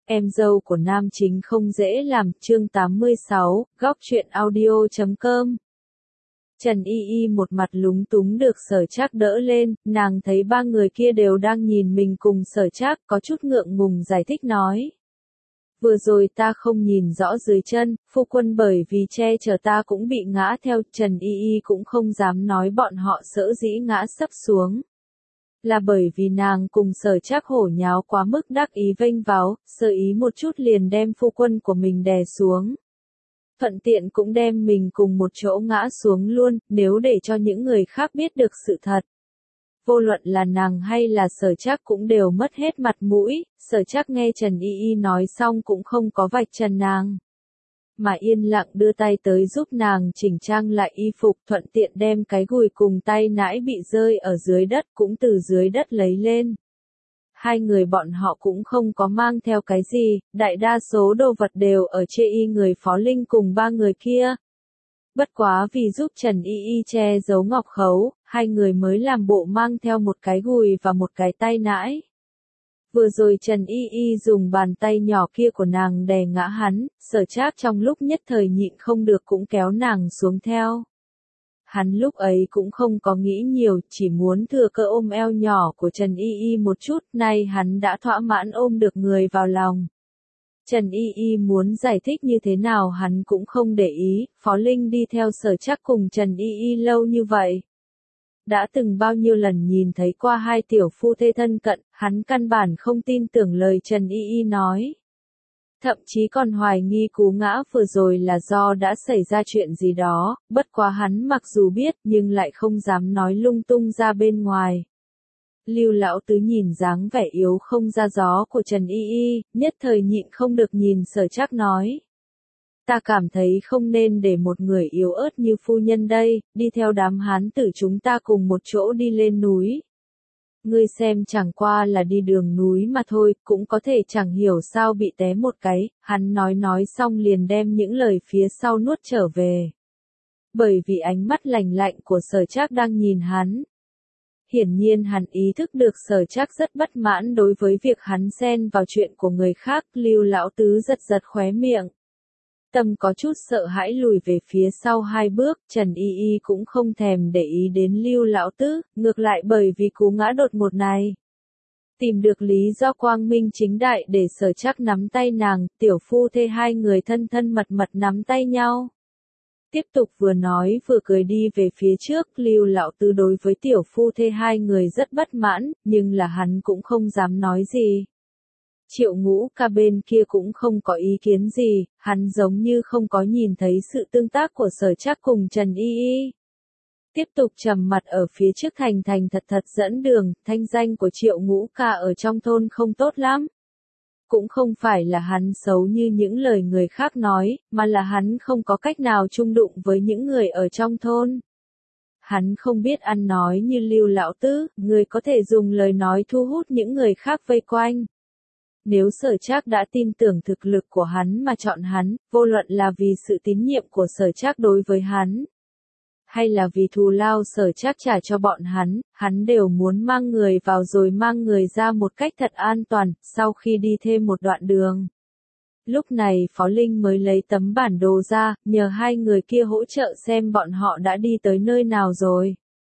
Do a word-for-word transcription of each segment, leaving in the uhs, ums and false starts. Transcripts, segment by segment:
Em dâu của nam chính không dễ làm, chương tám mươi sáu, góc truyện audio chấm com. Trần Y Y một mặt lúng túng được Sở Trác đỡ lên, nàng thấy ba người kia đều đang nhìn mình cùng Sở Trác, có chút ngượng ngùng giải thích nói. Vừa rồi ta không nhìn rõ dưới chân, phu quân bởi vì che chở ta cũng bị ngã theo, Trần Y Y cũng không dám nói bọn họ sở dĩ ngã sấp xuống. Là bởi vì nàng cùng Sở Trác hổ nháo quá mức đắc ý vênh váo, sơ ý một chút liền đem phu quân của mình đè xuống. Thuận tiện cũng đem mình cùng một chỗ ngã xuống luôn, nếu để cho những người khác biết được sự thật. Vô luận là nàng hay là Sở Trác cũng đều mất hết mặt mũi, Sở Trác nghe Trần Y Y nói xong cũng không có vạch trần nàng. Mà yên lặng đưa tay tới giúp nàng chỉnh trang lại y phục, thuận tiện đem cái gùi cùng tay nãi bị rơi ở dưới đất cũng từ dưới đất lấy lên. Hai người bọn họ cũng không có mang theo cái gì, đại đa số đồ vật đều ở chê y người Phó Linh cùng ba người kia. Bất quá vì giúp Trần Y Y che giấu ngọc khấu, hai người mới làm bộ mang theo một cái gùi và một cái tay nãi. Vừa rồi Trần Y Y dùng bàn tay nhỏ kia của nàng đè ngã hắn, Sở Trác trong lúc nhất thời nhịn không được cũng kéo nàng xuống theo. Hắn lúc ấy cũng không có nghĩ nhiều, chỉ muốn thừa cơ ôm eo nhỏ của Trần Y Y một chút, nay hắn đã thỏa mãn ôm được người vào lòng. Trần Y Y muốn giải thích như thế nào hắn cũng không để ý, Phó Linh đi theo Sở Trác cùng Trần Y Y lâu như vậy. Đã từng bao nhiêu lần nhìn thấy qua hai tiểu phu thê thân cận, hắn căn bản không tin tưởng lời Trần Y Y nói. Thậm chí còn hoài nghi cú ngã vừa rồi là do đã xảy ra chuyện gì đó, bất quá hắn mặc dù biết nhưng lại không dám nói lung tung ra bên ngoài. Lưu Lão Tứ nhìn dáng vẻ yếu không ra gió của Trần Y Y, nhất thời nhịn không được nhìn Sở Trác nói. Ta cảm thấy không nên để một người yếu ớt như phu nhân đây, đi theo đám hán tử chúng ta cùng một chỗ đi lên núi. Ngươi xem chẳng qua là đi đường núi mà thôi, cũng có thể chẳng hiểu sao bị té một cái, hắn nói nói xong liền đem những lời phía sau nuốt trở về. Bởi vì ánh mắt lạnh lạnh của Sở Trác đang nhìn hắn. Hiển nhiên hắn ý thức được Sở Trác rất bất mãn đối với việc hắn xen vào chuyện của người khác, Lưu Lão Tứ giật giật khóe miệng. Tâm có chút sợ hãi lùi về phía sau hai bước, Trần Y Y cũng không thèm để ý đến Lưu Lão Tứ, ngược lại bởi vì cú ngã đột ngột này. Tìm được lý do quang minh chính đại để Sở Trác nắm tay nàng, tiểu phu thê hai người thân thân mật mật nắm tay nhau. Tiếp tục vừa nói vừa cười đi về phía trước, Lưu Lão Tứ đối với tiểu phu thê hai người rất bất mãn, nhưng là hắn cũng không dám nói gì. Triệu Ngũ Ca bên kia cũng không có ý kiến gì, hắn giống như không có nhìn thấy sự tương tác của Sở Trác cùng Trần Y Y. Tiếp tục trầm mặt ở phía trước thành thành thật thật dẫn đường, thanh danh của Triệu Ngũ Ca ở trong thôn không tốt lắm. Cũng không phải là hắn xấu như những lời người khác nói, mà là hắn không có cách nào chung đụng với những người ở trong thôn. Hắn không biết ăn nói như Lưu Lão Tứ, người có thể dùng lời nói thu hút những người khác vây quanh. Nếu Sở Trác đã tin tưởng thực lực của hắn mà chọn hắn, vô luận là vì sự tín nhiệm của Sở Trác đối với hắn, hay là vì thù lao Sở Trác trả cho bọn hắn, hắn đều muốn mang người vào rồi mang người ra một cách thật an toàn, sau khi đi thêm một đoạn đường. Lúc này Phó Linh mới lấy tấm bản đồ ra, nhờ hai người kia hỗ trợ xem bọn họ đã đi tới nơi nào rồi.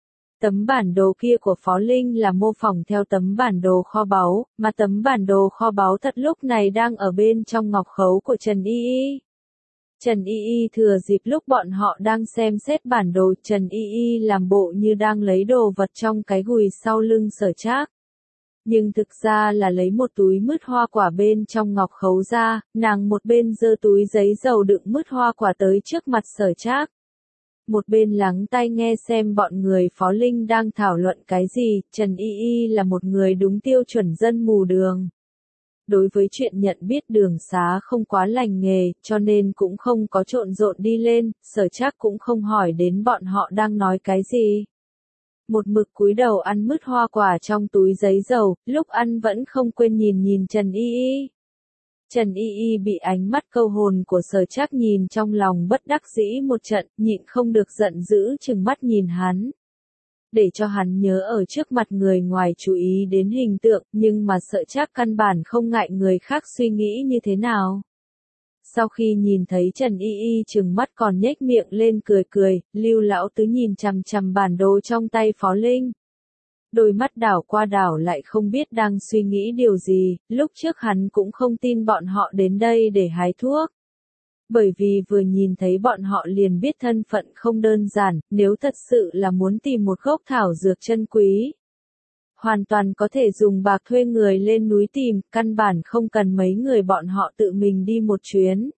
Tấm bản đồ kia của Phó Linh là mô phỏng theo tấm bản đồ kho báu, mà tấm bản đồ kho báu thật lúc này đang ở bên trong ngọc khấu của Trần Y Y. Trần Y Y thừa dịp lúc bọn họ đang xem xét bản đồ, Trần Y Y làm bộ như đang lấy đồ vật trong cái gùi sau lưng Sở Trác. Nhưng thực ra là lấy một túi mứt hoa quả bên trong ngọc khấu ra, nàng một bên giơ túi giấy dầu đựng mứt hoa quả tới trước mặt Sở Trác. Một bên lắng tai nghe xem bọn người Phó Linh đang thảo luận cái gì, Trần Y Y là một người đúng tiêu chuẩn dân mù đường. Đối với chuyện nhận biết đường xá không quá lành nghề, cho nên cũng không có trộn rộn đi lên, Sở Trác cũng không hỏi đến bọn họ đang nói cái gì. Một mực cúi đầu ăn mứt hoa quả trong túi giấy dầu, lúc ăn vẫn không quên nhìn nhìn Trần Y Y. Trần Y Y bị ánh mắt câu hồn của Sở Trác nhìn trong lòng bất đắc dĩ một trận, nhịn không được giận dữ chừng mắt nhìn hắn. để cho hắn nhớ ở trước mặt người ngoài chú ý đến hình tượng, nhưng mà sợ chắc căn bản không ngại người khác suy nghĩ như thế nào. Sau khi nhìn thấy Trần Y Y trừng mắt còn nhếch miệng lên cười cười, Lưu Lão Tứ nhìn chằm chằm bản đồ trong tay Phó Linh. Đôi mắt đảo qua đảo lại không biết đang suy nghĩ điều gì, lúc trước hắn cũng không tin bọn họ đến đây để hái thuốc. Bởi vì vừa nhìn thấy bọn họ liền biết thân phận không đơn giản, nếu thật sự là muốn tìm một gốc thảo dược chân quý. Hoàn toàn có thể dùng bạc thuê người lên núi tìm, căn bản không cần mấy người bọn họ tự mình đi một chuyến.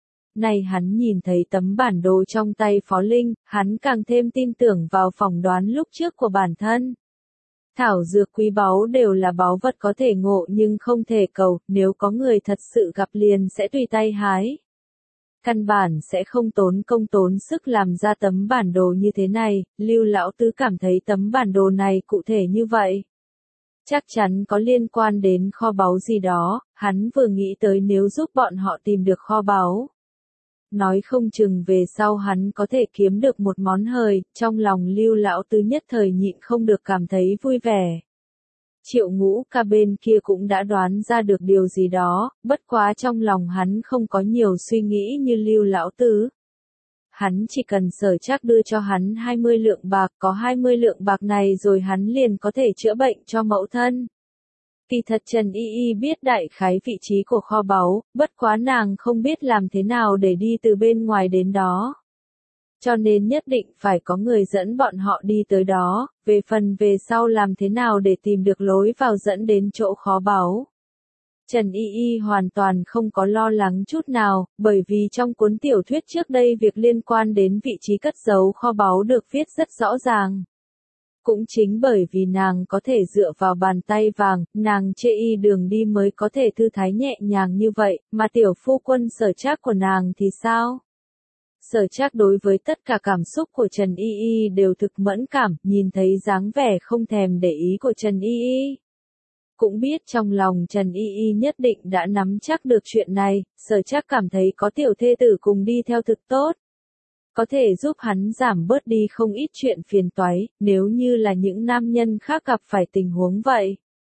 Này hắn nhìn thấy tấm bản đồ trong tay Phó Linh, hắn càng thêm tin tưởng vào phỏng đoán lúc trước của bản thân. Thảo dược quý báu đều là báu vật có thể ngộ nhưng không thể cầu, nếu có người thật sự gặp liền sẽ tùy tay hái. Căn bản sẽ không tốn công tốn sức làm ra tấm bản đồ như thế này, Lưu Lão Tứ cảm thấy tấm bản đồ này cụ thể như vậy. Chắc chắn có liên quan đến kho báu gì đó, hắn vừa nghĩ tới nếu giúp bọn họ tìm được kho báu. Nói không chừng về sau hắn có thể kiếm được một món hời, trong lòng Lưu Lão Tứ nhất thời nhịn không được cảm thấy vui vẻ. Triệu Ngũ Ca bên kia cũng đã đoán ra được điều gì đó, bất quá trong lòng hắn không có nhiều suy nghĩ như Lưu Lão Tứ. Hắn chỉ cần Sở Trác đưa cho hắn hai mươi lượng bạc, có hai mươi lượng bạc này rồi hắn liền có thể chữa bệnh cho mẫu thân. Kỳ thật Trần Y Y biết đại khái vị trí của kho báu, bất quá nàng không biết làm thế nào để đi từ bên ngoài đến đó. Cho nên nhất định phải có người dẫn bọn họ đi tới đó, về phần về sau làm thế nào để tìm được lối vào dẫn đến chỗ kho báu. Trần Y Y hoàn toàn không có lo lắng chút nào, bởi vì trong cuốn tiểu thuyết trước đây việc liên quan đến vị trí cất giấu kho báu được viết rất rõ ràng. Cũng chính bởi vì nàng có thể dựa vào bàn tay vàng, nàng chê y đường đi mới có thể thư thái nhẹ nhàng như vậy, mà tiểu phu quân Sở Trác của nàng thì sao? Sở Trác đối với tất cả cảm xúc của Trần Y Y đều thực mẫn cảm, nhìn thấy dáng vẻ không thèm để ý của Trần Y Y. Cũng biết trong lòng Trần Y Y nhất định đã nắm chắc được chuyện này, Sở Trác cảm thấy có tiểu thê tử cùng đi theo thực tốt. Có thể giúp hắn giảm bớt đi không ít chuyện phiền toái, nếu như là những nam nhân khác gặp phải tình huống vậy.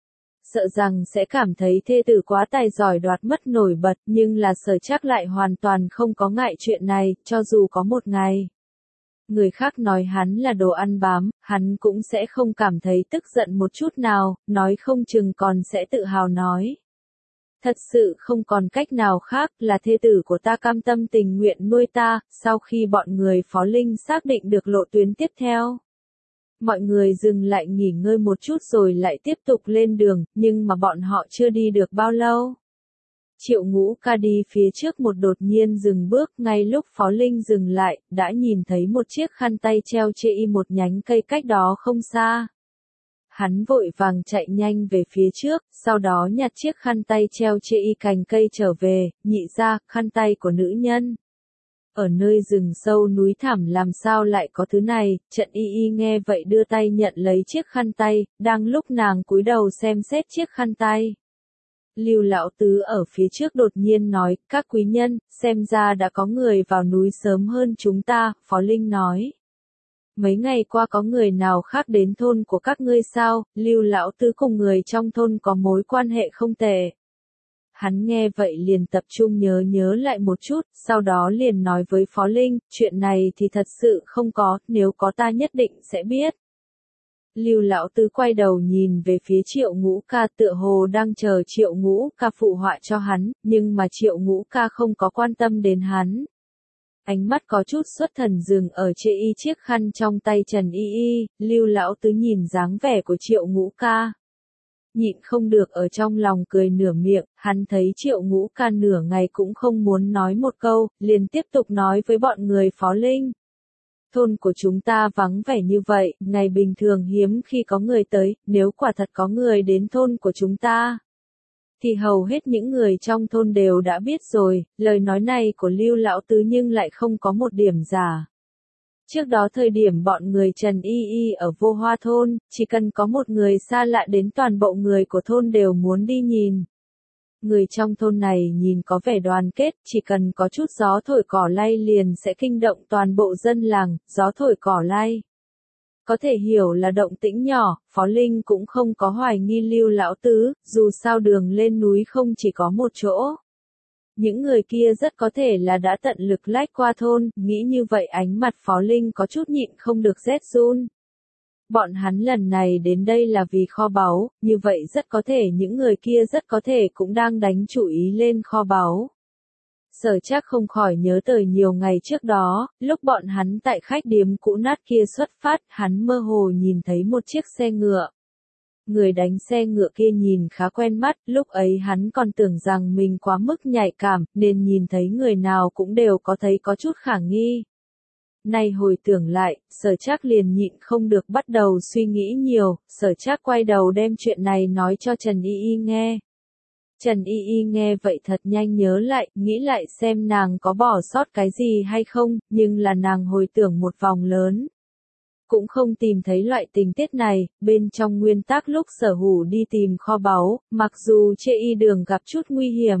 Sợ rằng sẽ cảm thấy thê tử quá tài giỏi đoạt mất nổi bật, nhưng là Sở Trác lại hoàn toàn không có ngại chuyện này, cho dù có một ngày. Người khác nói hắn là đồ ăn bám, hắn cũng sẽ không cảm thấy tức giận một chút nào, nói không chừng còn sẽ tự hào nói. Thật sự không còn cách nào khác, là thê tử của ta cam tâm tình nguyện nuôi ta. Sau khi bọn người Phó Linh xác định được lộ tuyến tiếp theo, mọi người dừng lại nghỉ ngơi một chút rồi lại tiếp tục lên đường, nhưng mà bọn họ chưa đi được bao lâu. Triệu Ngũ Ca đi phía trước một đột nhiên dừng bước, ngay lúc Phó Linh dừng lại, đã nhìn thấy một chiếc khăn tay treo trên y một nhánh cây cách đó không xa. Hắn vội vàng chạy nhanh về phía trước, sau đó nhặt chiếc khăn tay treo trên y cành cây trở về, nhị ra, khăn tay của nữ nhân. Ở nơi rừng sâu núi thẳm làm sao lại có thứ này, Trần Y Y nghe vậy đưa tay nhận lấy chiếc khăn tay, đang lúc nàng cúi đầu xem xét chiếc khăn tay. Lưu Lão Tứ ở phía trước đột nhiên nói, các quý nhân, xem ra đã có người vào núi sớm hơn chúng ta, Phó Linh nói. Mấy ngày qua có người nào khác đến thôn của các ngươi sao? Lưu Lão Tứ cùng người trong thôn có mối quan hệ không tệ. Hắn nghe vậy liền tập trung nhớ nhớ lại một chút, sau đó liền nói với Phó Linh, chuyện này thì thật sự không có, nếu có ta nhất định sẽ biết. Lưu Lão Tứ quay đầu nhìn về phía Triệu Ngũ Ca, tựa hồ đang chờ Triệu Ngũ Ca phụ họa cho hắn, nhưng mà Triệu Ngũ Ca không có quan tâm đến hắn. Ánh mắt có chút xuất thần dừng ở trên y chiếc khăn trong tay Trần Y Y, Lưu Lão Tứ nhìn dáng vẻ của Triệu Ngũ Ca. Nhịn không được ở trong lòng cười nửa miệng, hắn thấy Triệu Ngũ Ca nửa ngày cũng không muốn nói một câu, liền tiếp tục nói với bọn người Phó Linh. Thôn của chúng ta vắng vẻ như vậy, ngày bình thường hiếm khi có người tới, nếu quả thật có người đến thôn của chúng ta, thì hầu hết những người trong thôn đều đã biết rồi, lời nói này của Lưu Lão Tứ nhưng lại không có một điểm giả. Trước đó thời điểm bọn người Trần Y Y ở Vô Hoa thôn, chỉ cần có một người xa lạ đến toàn bộ người của thôn đều muốn đi nhìn. Người trong thôn này nhìn có vẻ đoàn kết, chỉ cần có chút gió thổi cỏ lay liền sẽ kinh động toàn bộ dân làng, gió thổi cỏ lay. Có thể hiểu là động tĩnh nhỏ, Phó Linh cũng không có hoài nghi Lưu lão tứ, dù sao đường lên núi không chỉ có một chỗ. Những người kia rất có thể là đã tận lực lách qua thôn, nghĩ như vậy ánh mặt Phó Linh có chút nhịn không được rét run. Bọn hắn lần này đến đây là vì kho báu, như vậy rất có thể những người kia rất có thể cũng đang đánh chủ ý lên kho báu. Sở Trác không khỏi nhớ tới nhiều ngày trước đó, lúc bọn hắn tại khách điếm cũ nát kia xuất phát, hắn mơ hồ nhìn thấy một chiếc xe ngựa. Người đánh xe ngựa kia nhìn khá quen mắt, lúc ấy hắn còn tưởng rằng mình quá mức nhạy cảm, nên nhìn thấy người nào cũng đều có thấy có chút khả nghi. Nay hồi tưởng lại, Sở Trác liền nhịn không được bắt đầu suy nghĩ nhiều, Sở Trác quay đầu đem chuyện này nói cho Trần Y Y nghe. Trần Y Y nghe vậy thật nhanh nhớ lại, nghĩ lại xem nàng có bỏ sót cái gì hay không, nhưng là nàng hồi tưởng một vòng lớn. Cũng không tìm thấy loại tình tiết này, bên trong nguyên tắc lúc Sở Hủ đi tìm kho báu, mặc dù Trệ Y đường gặp chút nguy hiểm.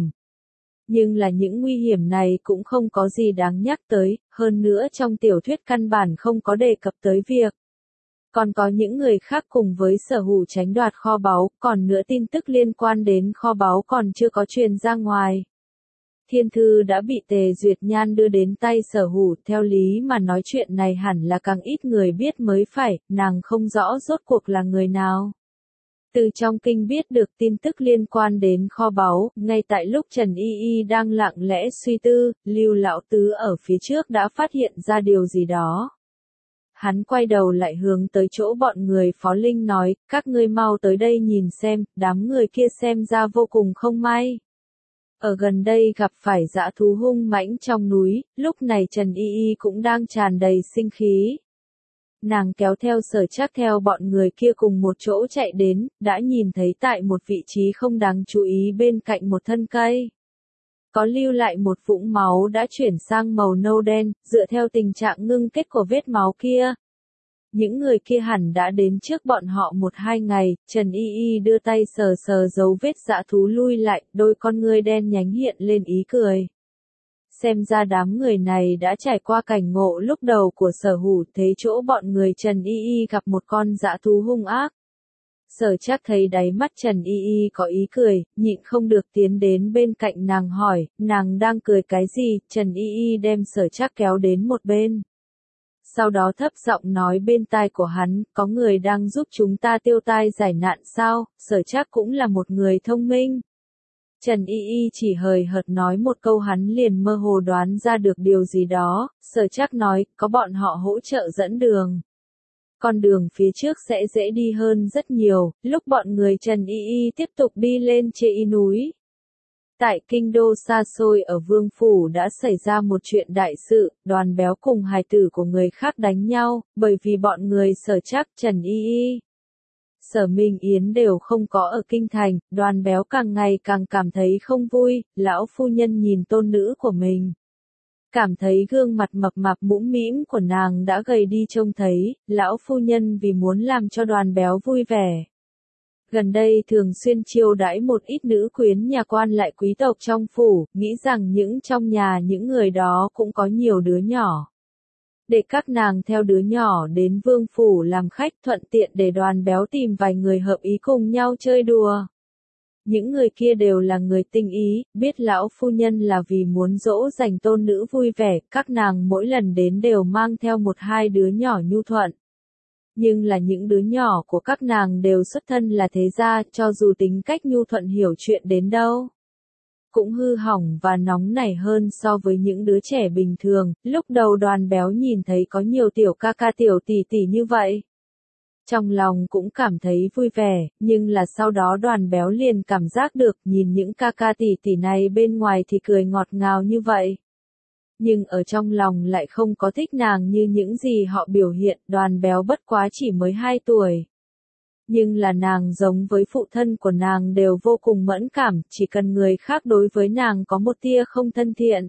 Nhưng là những nguy hiểm này cũng không có gì đáng nhắc tới, hơn nữa trong tiểu thuyết căn bản không có đề cập tới việc. Còn có những người khác cùng với Sở Hủ tránh đoạt kho báu, còn nữa tin tức liên quan đến kho báu còn chưa có truyền ra ngoài. Thiên thư đã bị Tề Duyệt Nhan đưa đến tay Sở Hủ, theo lý mà nói chuyện này hẳn là càng ít người biết mới phải, nàng không rõ rốt cuộc là người nào. Từ trong kinh biết được tin tức liên quan đến kho báu, ngay tại lúc Trần Y Y đang lặng lẽ suy tư, Lưu lão tứ ở phía trước đã phát hiện ra điều gì đó. Hắn quay đầu lại hướng tới chỗ bọn người Phó Linh nói, các ngươi mau tới đây nhìn xem, đám người kia xem ra vô cùng không may. Ở gần đây gặp phải dã thú hung mãnh trong núi, lúc này Trần Y Y cũng đang tràn đầy sinh khí. Nàng kéo theo Sở Trác theo bọn người kia cùng một chỗ chạy đến, đã nhìn thấy tại một vị trí không đáng chú ý bên cạnh một thân cây. Có lưu lại một vũng máu đã chuyển sang màu nâu đen, dựa theo tình trạng ngưng kết của vết máu kia. Những người kia hẳn đã đến trước bọn họ một hai ngày, Trần Y Y đưa tay sờ sờ dấu vết dã thú lui lại, đôi con ngươi đen nhánh hiện lên ý cười. Xem ra đám người này đã trải qua cảnh ngộ lúc đầu của Sở Hủ, thế chỗ bọn người Trần Y Y gặp một con dã thú hung ác. Sở Trác thấy đáy mắt Trần Y Y có ý cười, nhịn không được tiến đến bên cạnh nàng hỏi, nàng đang cười cái gì, Trần Y Y đem Sở Trác kéo đến một bên. Sau đó thấp giọng nói bên tai của hắn, có người đang giúp chúng ta tiêu tai giải nạn sao, Sở Trác cũng là một người thông minh. Trần Y Y chỉ hời hợt nói một câu hắn liền mơ hồ đoán ra được điều gì đó, Sở Trác nói, có bọn họ hỗ trợ dẫn đường. Con đường phía trước sẽ dễ đi hơn rất nhiều, lúc bọn người Trần Y Y tiếp tục đi lên Trệ Y núi. Tại kinh đô xa xôi ở Vương Phủ đã xảy ra một chuyện đại sự, Đoàn Béo cùng hài tử của người khác đánh nhau, bởi vì bọn người Sở Trác, Trần Y Y, Sở Minh Yến đều không có ở kinh thành, Đoàn Béo càng ngày càng cảm thấy không vui, lão phu nhân nhìn tôn nữ của mình. Cảm thấy gương mặt mập mạp mũm mĩm của nàng đã gầy đi trông thấy, lão phu nhân vì muốn làm cho Đoàn Béo vui vẻ. Gần đây thường xuyên chiêu đãi một ít nữ quyến nhà quan lại quý tộc trong phủ, nghĩ rằng những trong nhà những người đó cũng có nhiều đứa nhỏ. Để các nàng theo đứa nhỏ đến Vương Phủ làm khách thuận tiện để Đoàn Béo tìm vài người hợp ý cùng nhau chơi đùa. Những người kia đều là người tinh ý, biết lão phu nhân là vì muốn dỗ dành tôn nữ vui vẻ, các nàng mỗi lần đến đều mang theo một hai đứa nhỏ nhu thuận. Nhưng là những đứa nhỏ của các nàng đều xuất thân là thế gia, cho dù tính cách nhu thuận hiểu chuyện đến đâu, cũng hư hỏng và nóng nảy hơn so với những đứa trẻ bình thường. Lúc đầu Đoàn Béo nhìn thấy có nhiều tiểu ca ca tiểu tỷ tỷ như vậy, trong lòng cũng cảm thấy vui vẻ, nhưng là sau đó Đoàn Béo liền cảm giác được nhìn những ca ca tỷ tỷ này bên ngoài thì cười ngọt ngào như vậy. Nhưng ở trong lòng lại không có thích nàng như những gì họ biểu hiện, Đoàn Béo bất quá chỉ mới hai tuổi. Nhưng là nàng giống với phụ thân của nàng đều vô cùng mẫn cảm, chỉ cần người khác đối với nàng có một tia không thân thiện.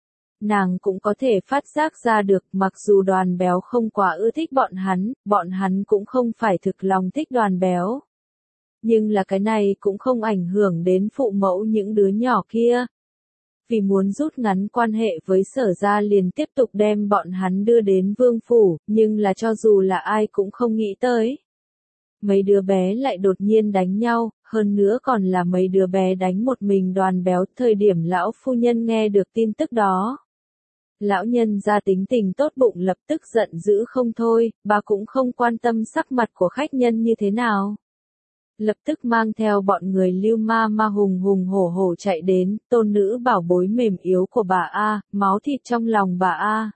Nàng cũng có thể phát giác ra được, mặc dù Đoàn Béo không quá ưa thích bọn hắn, bọn hắn cũng không phải thực lòng thích Đoàn Béo. Nhưng là cái này cũng không ảnh hưởng đến phụ mẫu những đứa nhỏ kia. vì muốn rút ngắn quan hệ với Sở gia liền tiếp tục đem bọn hắn đưa đến vương phủ, nhưng là cho dù là ai cũng không nghĩ tới. Mấy đứa bé lại đột nhiên đánh nhau, hơn nữa còn là mấy đứa bé đánh một mình Đoàn Béo. Thời điểm lão phu nhân nghe được tin tức đó, lão nhân gia tính tình tốt bụng lập tức giận dữ không thôi, bà cũng không quan tâm sắc mặt của khách nhân như thế nào. Lập tức mang theo bọn người Lưu Ma Ma hùng hùng hổ hổ chạy đến, tôn nữ bảo bối mềm yếu của bà A, máu thịt trong lòng bà A.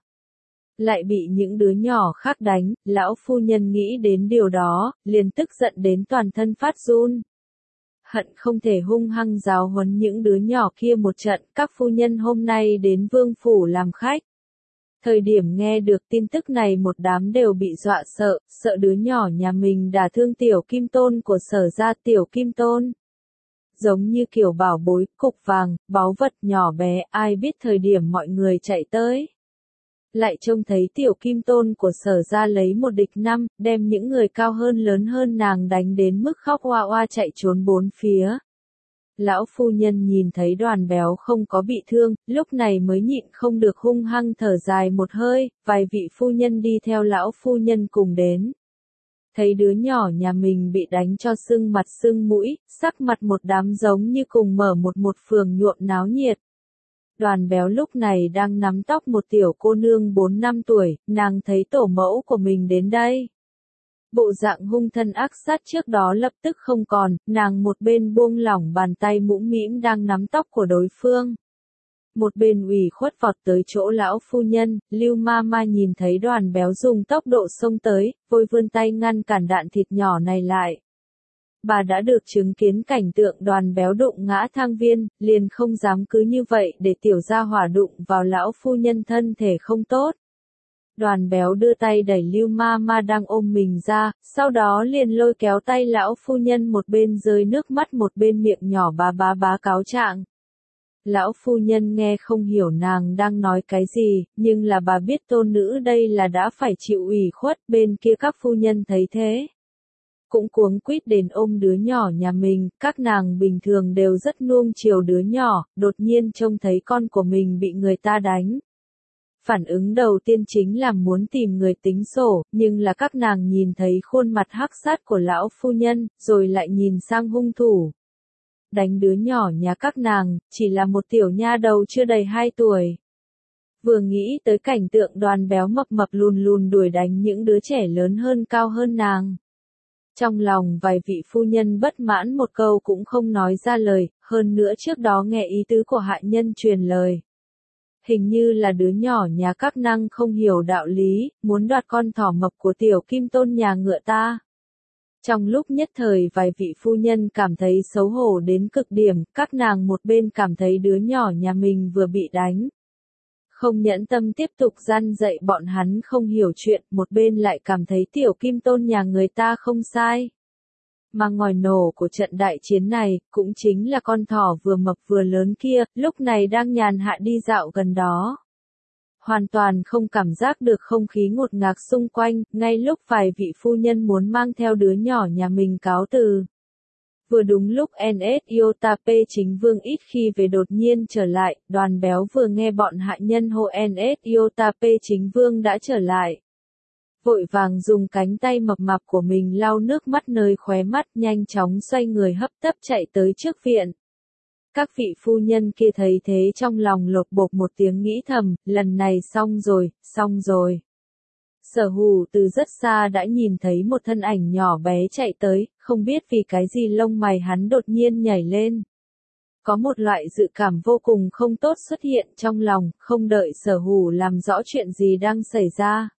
Lại bị những đứa nhỏ khác đánh, lão phu nhân nghĩ đến điều đó, liền tức giận đến toàn thân phát run. Hận không thể hung hăng giáo huấn những đứa nhỏ kia một trận. Các phu nhân hôm nay đến vương phủ làm khách. Thời điểm nghe được tin tức này một đám đều bị dọa sợ, sợ đứa nhỏ nhà mình đả thương tiểu kim tôn của Sở gia. Tiểu kim tôn giống như kiểu bảo bối, cục vàng, báu vật nhỏ bé, ai biết thời điểm mọi người chạy tới, lại trông thấy tiểu kim tôn của Sở gia lấy một địch năm, đem những người cao hơn lớn hơn nàng đánh đến mức khóc oa oa chạy trốn bốn phía. Lão phu nhân nhìn thấy Đoàn Béo không có bị thương, lúc này mới nhịn không được hung hăng thở dài một hơi. Vài vị phu nhân đi theo lão phu nhân cùng đến. Thấy đứa nhỏ nhà mình bị đánh cho sưng mặt sưng mũi, sắc mặt một đám giống như cùng mở một một phường nhuộm náo nhiệt. Đoàn Béo lúc này đang nắm tóc một tiểu cô nương bốn năm tuổi, nàng thấy tổ mẫu của mình đến đây. Bộ dạng hung thân ác sát trước đó lập tức không còn, nàng một bên buông lỏng bàn tay mũm mĩm đang nắm tóc của đối phương. Một bên ủy khuất vọt tới chỗ lão phu nhân. Lưu Ma Ma nhìn thấy Đoàn Béo dùng tốc độ xông tới, vội vươn tay ngăn cản đạn thịt nhỏ này lại. Bà đã được chứng kiến cảnh tượng Đoàn Béo đụng ngã thang viên, liền không dám cứ như vậy để tiểu gia hỏa đụng vào lão phu nhân thân thể không tốt. Đoàn Béo đưa tay đẩy Lưu Ma Ma đang ôm mình ra, sau đó liền lôi kéo tay lão phu nhân một bên rơi nước mắt một bên miệng nhỏ bá bá bá cáo trạng. Lão phu nhân nghe không hiểu nàng đang nói cái gì, nhưng là bà biết tôn nữ đây là đã phải chịu ủy khuất. Bên kia các phu nhân thấy thế, cũng cuống quýt đến ôm đứa nhỏ nhà mình. Các nàng bình thường đều rất nuông chiều đứa nhỏ, đột nhiên trông thấy con của mình bị người ta đánh. Phản ứng đầu tiên chính là muốn tìm người tính sổ, nhưng là các nàng nhìn thấy khuôn mặt hắc sát của lão phu nhân, rồi lại nhìn sang hung thủ. Đánh đứa nhỏ nhà các nàng, chỉ là một tiểu nha đầu chưa đầy hai tuổi. Vừa nghĩ tới cảnh tượng Đoàn Béo mập mập lùn lùn đuổi đánh những đứa trẻ lớn hơn cao hơn nàng. Trong lòng vài vị phu nhân bất mãn một câu cũng không nói ra lời, hơn nữa trước đó nghe ý tứ của hạ nhân truyền lời. Hình như là đứa nhỏ nhà các nàng không hiểu đạo lý, muốn đoạt con thỏ mập của tiểu kim tôn nhà ngựa ta. Trong lúc nhất thời vài vị phu nhân cảm thấy xấu hổ đến cực điểm, các nàng một bên cảm thấy đứa nhỏ nhà mình vừa bị đánh. Không nhẫn tâm tiếp tục gian dạy bọn hắn không hiểu chuyện, một bên lại cảm thấy tiểu kim tôn nhà người ta không sai. Mà ngòi nổ của trận đại chiến này, cũng chính là con thỏ vừa mập vừa lớn kia, lúc này đang nhàn hạ đi dạo gần đó. Hoàn toàn không cảm giác được không khí ngột ngạt xung quanh, ngay lúc vài vị phu nhân muốn mang theo đứa nhỏ nhà mình cáo từ. Vừa đúng lúc en ét Iota P chính vương ít khi về đột nhiên trở lại, Đoàn Béo vừa nghe bọn hạ nhân hô en ét Iota P chính vương đã trở lại. Vội vàng dùng cánh tay mập mạp của mình lau nước mắt nơi khóe mắt, nhanh chóng xoay người hấp tấp chạy tới trước viện. Các vị phu nhân kia thấy thế trong lòng lột bột một tiếng nghĩ thầm, lần này xong rồi, xong rồi. Sở Hù từ rất xa đã nhìn thấy một thân ảnh nhỏ bé chạy tới, không biết vì cái gì lông mày hắn đột nhiên nhảy lên. Có một loại dự cảm vô cùng không tốt xuất hiện trong lòng, không đợi Sở Hù làm rõ chuyện gì đang xảy ra.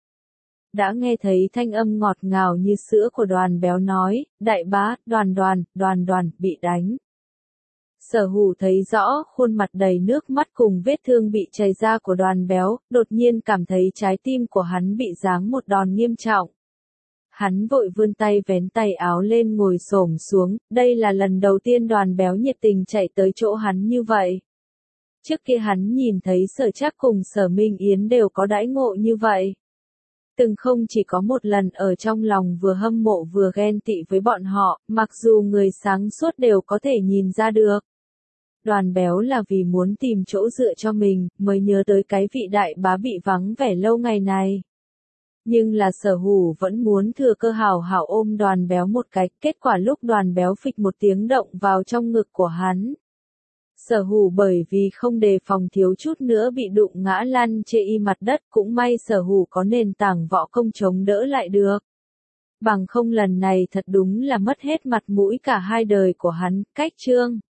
Đã nghe thấy thanh âm ngọt ngào như sữa của Đoàn Béo nói, đại bá, đoàn đoàn, đoàn đoàn, bị đánh. Sở Hù thấy rõ khuôn mặt đầy nước mắt cùng vết thương bị chảy ra của Đoàn Béo, đột nhiên cảm thấy trái tim của hắn bị giáng một đòn nghiêm trọng. Hắn vội vươn tay vén tay áo lên ngồi xổm xuống, đây là lần đầu tiên Đoàn Béo nhiệt tình chạy tới chỗ hắn như vậy. Trước kia hắn nhìn thấy Sở Trác cùng Sở Minh Yến đều có đãi ngộ như vậy. Từng không chỉ có một lần ở trong lòng vừa hâm mộ vừa ghen tị với bọn họ, mặc dù người sáng suốt đều có thể nhìn ra được. Đoàn béo là vì muốn tìm chỗ dựa cho mình, mới nhớ tới cái vị đại bá bị vắng vẻ lâu ngày này. Nhưng là Sở Hủ vẫn muốn thừa cơ hảo hảo ôm đoàn béo một cái, kết quả lúc đoàn béo phịch một tiếng động vào trong ngực của hắn. Sở Hủ bởi vì không đề phòng thiếu chút nữa bị đụng ngã lăn chê y mặt đất, cũng may Sở Hủ có nền tảng võ công chống đỡ lại được. Bằng không lần này thật đúng là mất hết mặt mũi cả hai đời của hắn, cách chương.